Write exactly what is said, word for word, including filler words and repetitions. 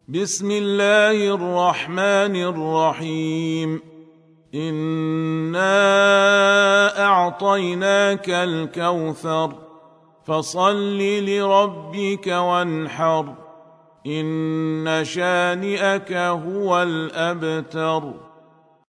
بسم الله الرحمن الرحيم إنا أعطيناك الكوثر فصل لربك وانحر إن شانئك هو الأبتر.